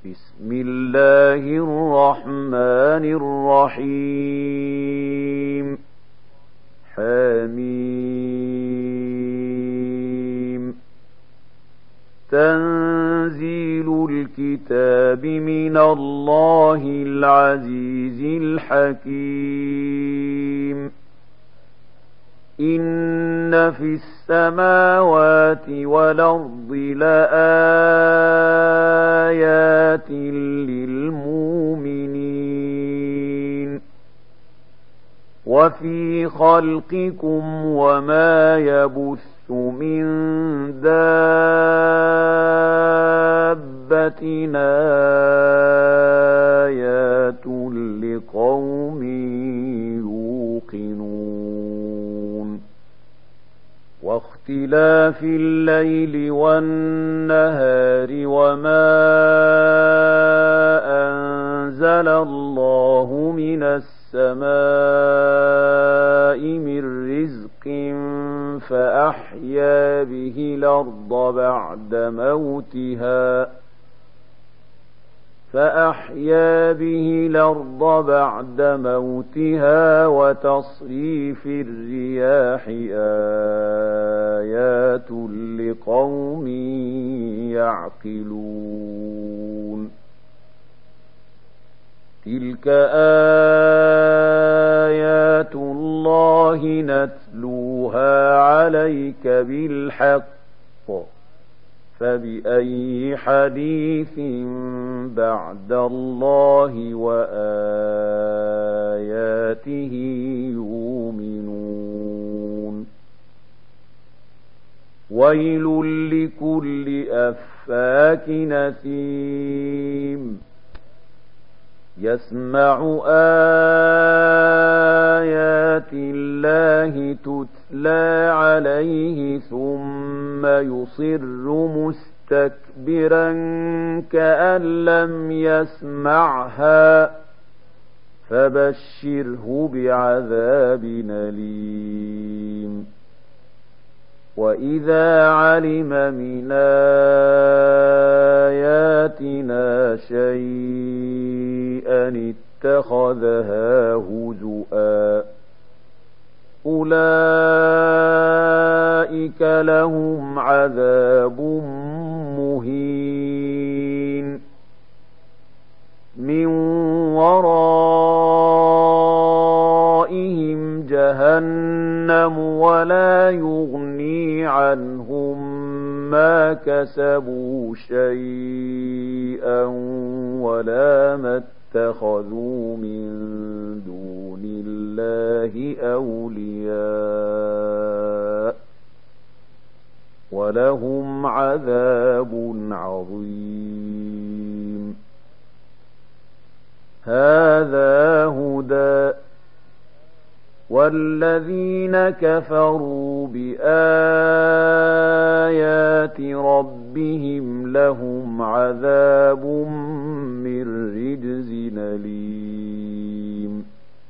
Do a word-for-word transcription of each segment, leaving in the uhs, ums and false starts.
بسم الله الرحمن الرحيم حميم تنزيل الكتاب من الله العزيز الحكيم إن في السماوات والأرض لآيات للمؤمنين وفي خلقكم وما يبث من دابة آيات لقوم يوقنون واختلاف الليل والنهار وما أنزل الله من السماء من رزق فأحيا به الأرض بعد موتها فأحيا به الأرض بعد موتها وتصريف الرياح آيات لقوم يعقلون تلك آيات الله نتلوها عليك بالحق فبأي حديث بعد الله وآياته يؤمنون ويل لكل أفاك نثيم يسمع آيات الله تتلى عليه ثم يصر مستكبرا كأن لم يسمعها فبشره بعذاب أليم وإذا علم من آياتنا شيئا اتخذها هزؤا أولئك لهم عذاب مهين من ورائهم جهنم ولا يغني عنهم ما كسبوا شيئا ولا ما اتخذوا من دون الله أولياء ولهم عذاب عظيم هذا هدى والذين كفروا بآيات ربهم لهم عذاب من رجز أليم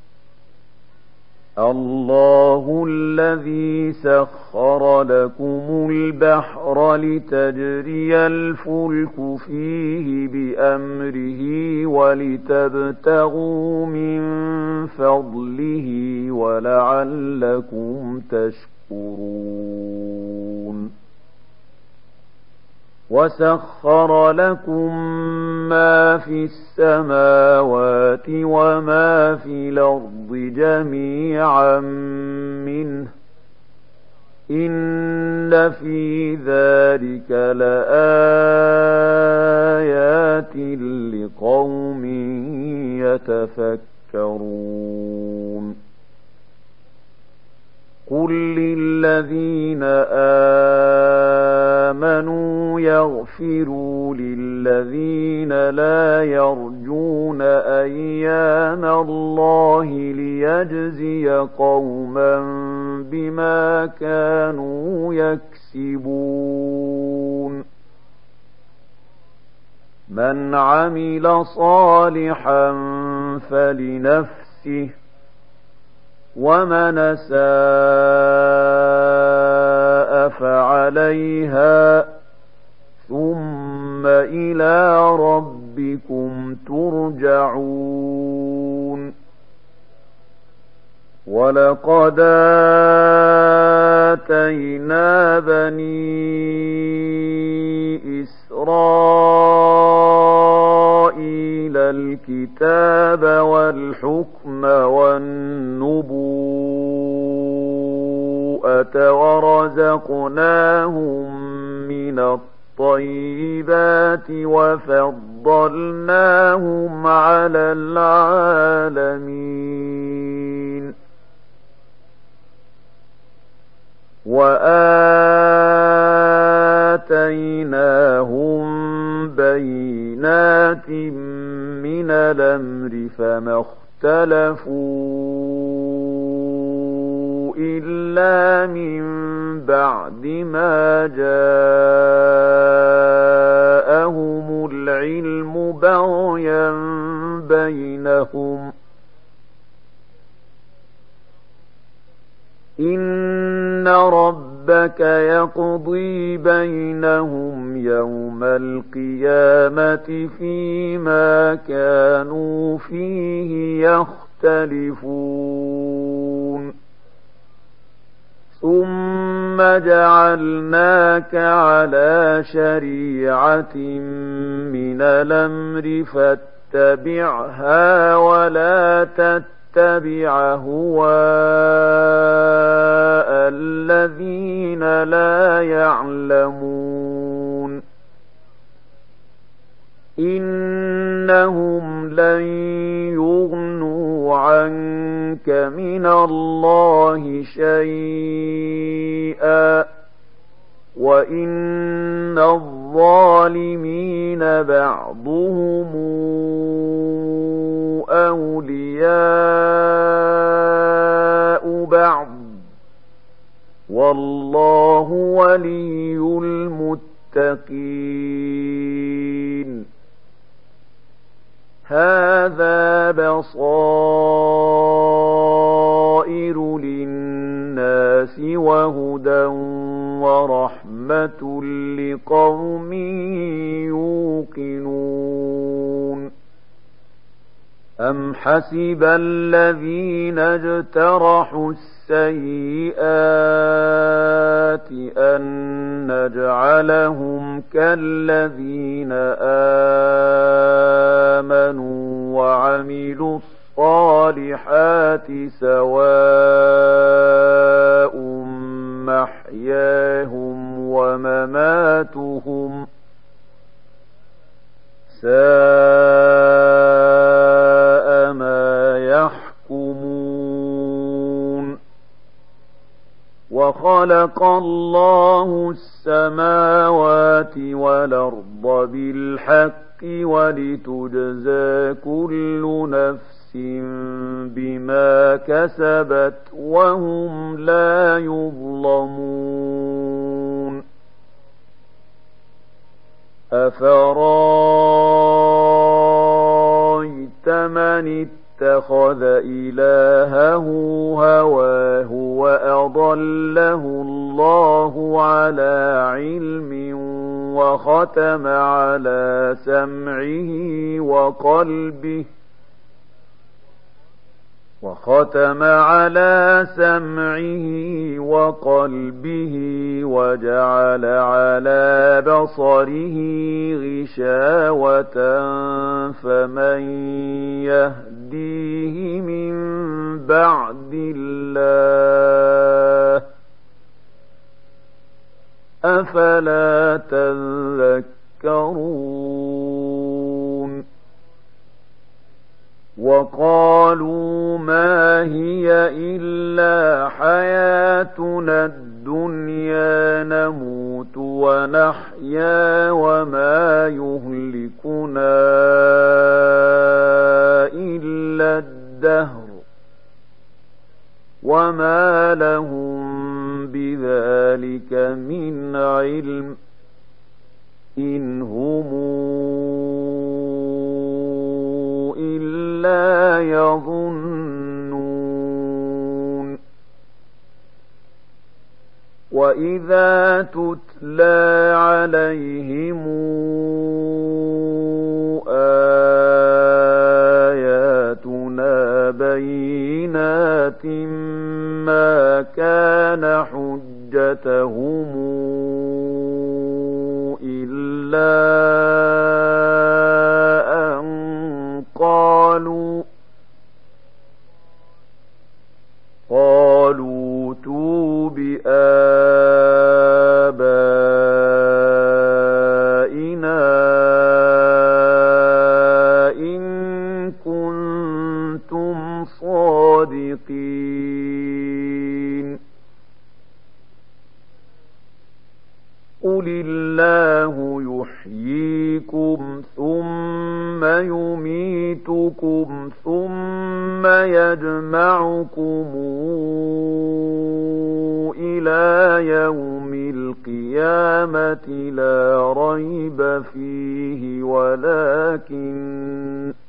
الله الذي سخر لكم البحر لتجري الفلك فيه بأمره ولتبتغوا من فضله ولعلكم تشكرون وسخر لكم ما في السماوات وما في الأرض جميعا منه إن في ذلك لآيات لقوم يتفكرون قل للذين آمنوا يغفروا للذين لا يرجون أيام الله ليجزي قوما بما كانوا يكسبون من عمل صالحا فلنفسه ومن أساء فعليها ثم إلى ربه ربكم ترجعون ولقد آتينا بني إسرائيل الكتاب والحكم والنبوءة ورزقناهم من الطيبات وفضلناهم على العالمين وآتيناهم بينات من الأمر فما اختلفوا إلا من بعد ما جاءهم العلم بغيا بينهم إن ربك يقضي بينهم يوم القيامة فيما كانوا فيه يختلفون ثم جعلناك على شريعة من الأمر فاتبعها ولا تتبعها اتبع هواء الذين لا يعلمون إنهم لن يغنوا عنك من الله شيئا وإن الظالمين بعضهم أولياء بعض والله ولي المتقين هذا بصائر للناس وهدى ورحمة لقوم يوقنون أم حسب الذين اجترحوا السيئات أن نجعلهم كالذين آمنوا وعملوا الصالحات سواء محياهم ومماتهم ساء ما يحكمون وخلق الله السماوات والأرض بالحق ولتجزى كل نفس بما كسبت وهم لا يظلمون أفرايت من اتخذ إلهه هواه وأضله الله على علم وختم على سمعه وقلبه وختم على سمعه وقلبه وجعل على بصره غشاوة فمن يهديه من بعد الله أفلا تذكرون وقالوا ما هي إلا حياتنا الدنيا نموت ونحيا وما يهلكنا إلا الدهر وما لهم بذلك من علم إن هم إلا يظنون وإذا تتلى عليهم قرية ما كان حجتهم إلا أن قالوا قالوا ائتوا بآبائنا إن كنتم صادقين قل الله يحييكم ثم يميتكم ثم يجمعكم إلى يوم القيامة لا ريب فيه ولكن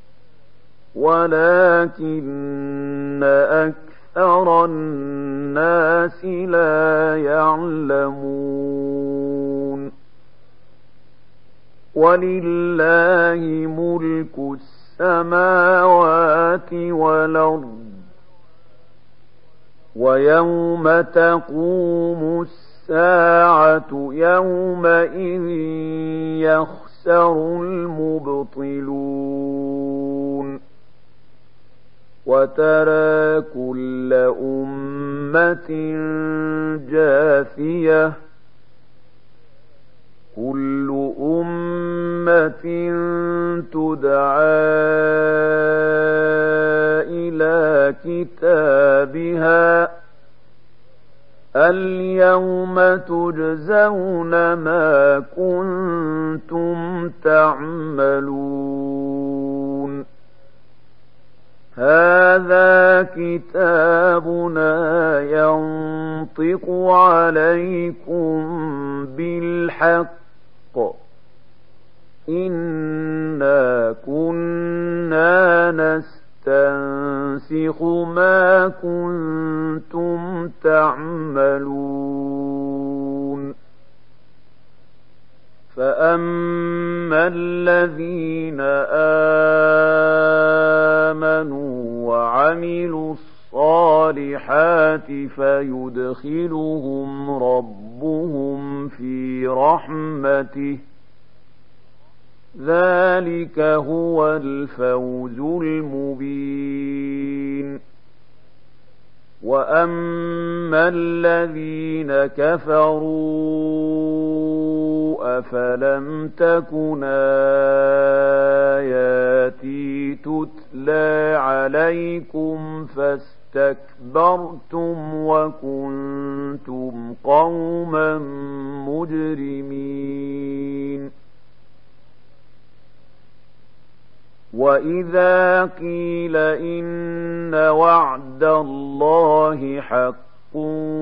ولكن أكثر الناس لا يعلمون ولله ملك السماوات والأرض ويوم تقوم الساعة يومئذ يخسر المبطلون وترى كل أمة جاثية كل أمة تدعى إلى كتابها اليوم تجزون ما كنتم تعملون هذا كتابنا ينطق عليكم بالحق إنا كنا نستنسخ ما كنتم تعملون فأما الذين آمنوا وعملوا الصالحات فيدخلهم ربهم في رحمته ذلك هو الفوز المبين وأما الذين كفروا أفلم تكن آياتي تتلى عليكم فاستكبرتم وكنتم قوما مجرمين وإذا قيل إن وعد الله حق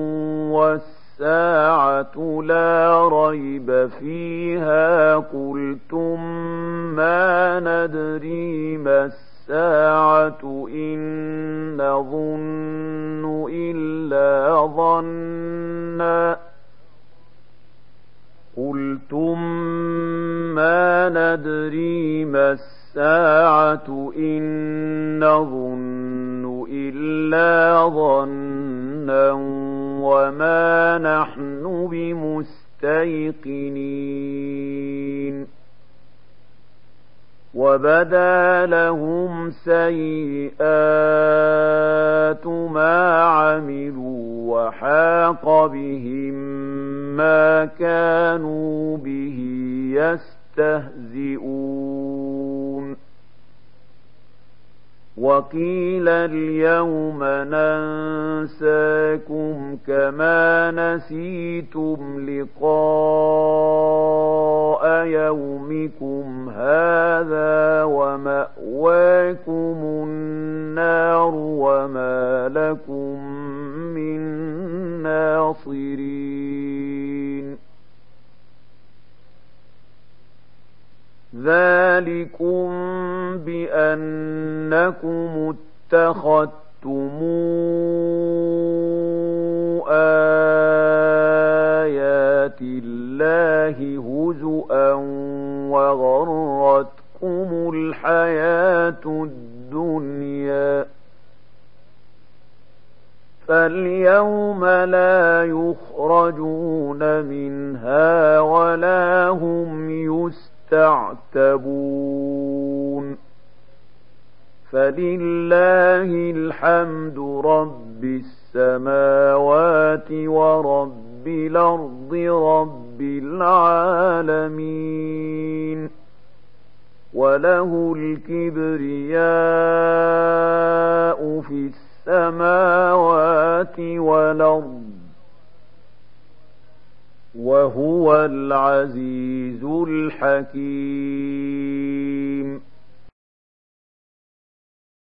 والساعة لا ريب فيها قلتم ما ندري ما الساعة إن نظن إلا ظنا قلتم ما ندري ما الساعة الساعة إن نظن إلا ظنا وما نحن بمستيقنين وبدا لهم سيئات ما عملوا وحاق بهم ما كانوا به يستهزئون وقيل اليوم ننساكم كما نسيتم لقاء يومكم هذا ومأواكم النار وما لكم من ناصرين ذلكم بأنكم اتخذتم آيات الله هزؤا وغرتكم الحياة الدنيا يوم لا يخرجون منها ولا هم يستعتبون فلله الحمد رب السماوات ورب الأرض رب العالمين وله الكبرياء في السماوات والأرض وهو العزيز الحكيم